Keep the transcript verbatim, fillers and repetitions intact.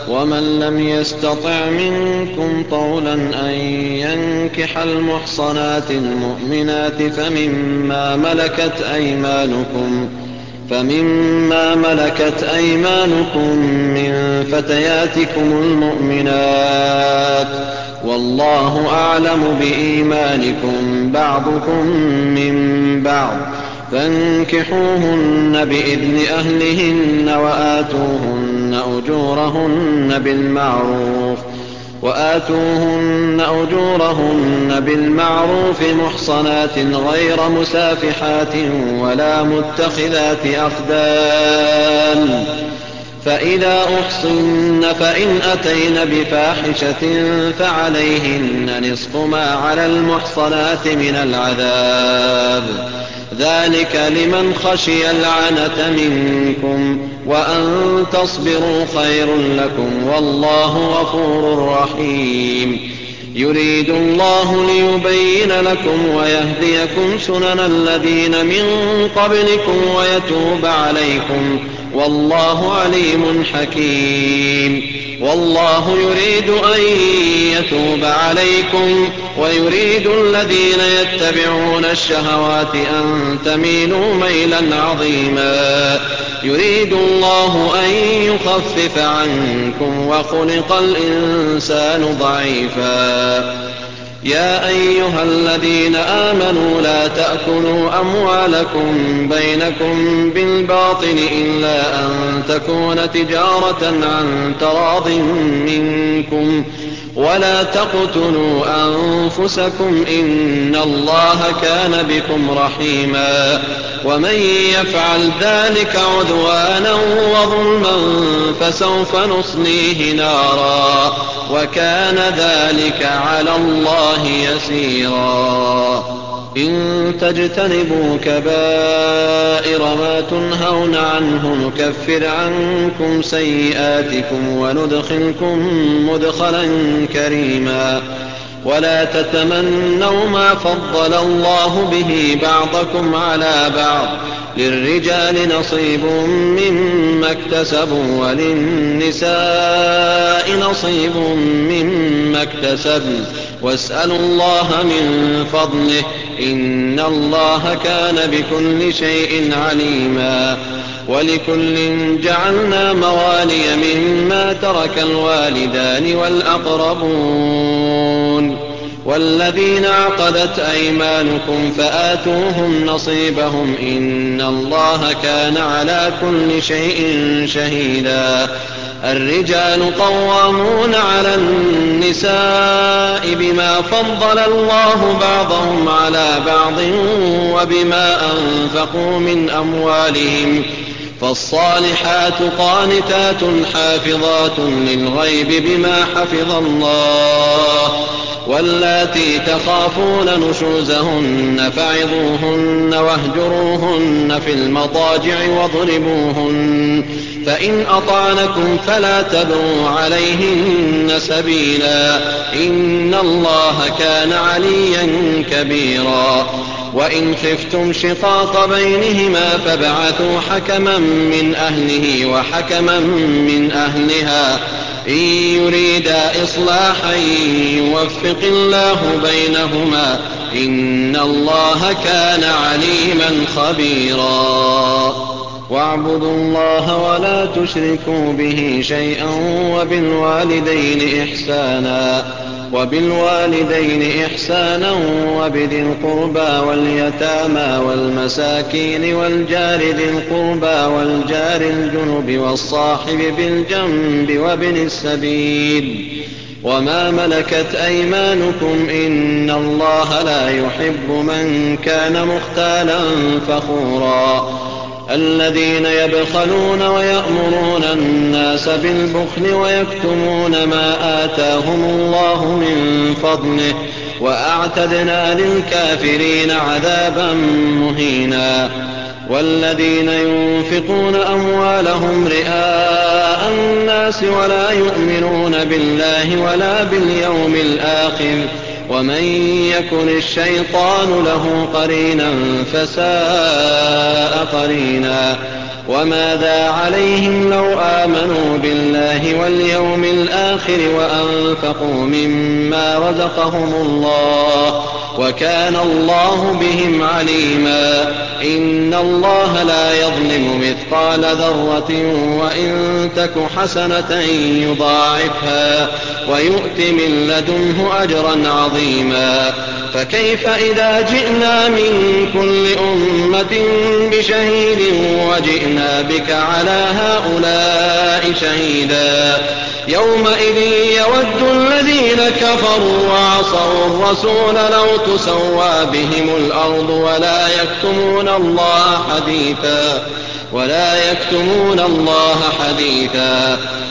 ومن لم يستطع منكم طولا أن ينكح المحصنات المؤمنات فمما ملكت أيمانكم فمما ملكت أيمانكم من فتياتكم المؤمنات والله أعلم بإيمانكم بعضكم من بعض فانكحوهن بإذن أهلهن وآتوهن أجورهن بالمعروف وآتوهن أجورهن بالمعروف محصنات غير مسافحات ولا متخذات أخدان فإذا أحصن فإن أتين بفاحشة فعليهن نصف ما على المحصنات من العذاب ذلك لمن خشي العنة منكم وأن تصبروا خير لكم والله غفور رحيم يريد الله ليبين لكم ويهديكم سنن الذين من قبلكم ويتوب عليكم والله عليم حكيم والله يريد أن يتوب عليكم ويريد الذين يتبعون الشهوات أن تميلوا ميلا عظيما يريد الله أن يخفف عنكم وخلق الإنسان ضعيفا يا أيها الذين آمنوا لا تأكلوا أموالكم بينكم بالباطل إلا أن تكون تجارة عن تراض منكم ولا تقتلوا أنفسكم إن الله كان بكم رحيما ومن يفعل ذلك عدوانا وظلما فسوف نصليه نارا وكان ذلك على الله يسيرا إن تجتنبوا كبائر ما تنهون عنه نكفر عنكم سيئاتكم وندخلكم مدخلا كريما ولا تتمنوا ما فضل الله به بعضكم على بعض للرجال نصيب مما اكتسبوا وللنساء نصيب مما اكتسبن واسألوا الله من فضله إن الله كان بكل شيء عليما ولكل جعلنا موالي مما ترك الوالدان والأقربون والذين عقدت أيمانكم فآتوهم نصيبهم إن الله كان على كل شيء شهيدا الرجال قوامون على النساء بما فضل الله بعضهم على بعض وبما أنفقوا من أموالهم فالصالحات قانتات حافظات للغيب بما حفظ الله واللاتي تخافون نشوزهن فعظوهن واهجروهن في المضاجع واضربوهن فإن أطعنكم فلا تبغوا عليهن سبيلا إن الله كان عليا كبيرا وإن خفتم شقاق بينهما فابعثوا حكما من أهله وحكما من أهلها إن يريدا إصلاحا يوفق الله بينهما إن الله كان عليما خبيرا واعبدوا الله ولا تشركوا به شيئا وبالوالدين إحسانا وبالوالدين إحسانا وبذي القربى واليتامى والمساكين والجار ذي القربى والجار الجنب والصاحب بالجنب وابن السبيل وما ملكت أيمانكم إن الله لا يحب من كان مختالا فخورا الذين يبخلون ويأمرون الناس بالبخل ويكتمون ما آتاهم الله من فضله وأعتدنا للكافرين عذابا مهينا والذين ينفقون أموالهم رئاء الناس ولا يؤمنون بالله ولا باليوم الآخر ومن يكن الشيطان له قرينا فساء قرينا وماذا عليهم لو آمنوا بالله واليوم الآخر وأنفقوا مما رزقهم الله وكان الله بهم عليما إن الله لا يظلم مثقال ذرة وإن تك حسنة يضاعفها ويؤت من لدنه أجرا عظيما فكيف إذا جئنا من كل أمة بشهيد وجئنا بك على هؤلاء شهيدا يومئذ يود الذين كفروا وعصوا الرسول لو تسوى بهم الأرض ولا يكتمون الله حديثا ولا يكتمون الله حديثا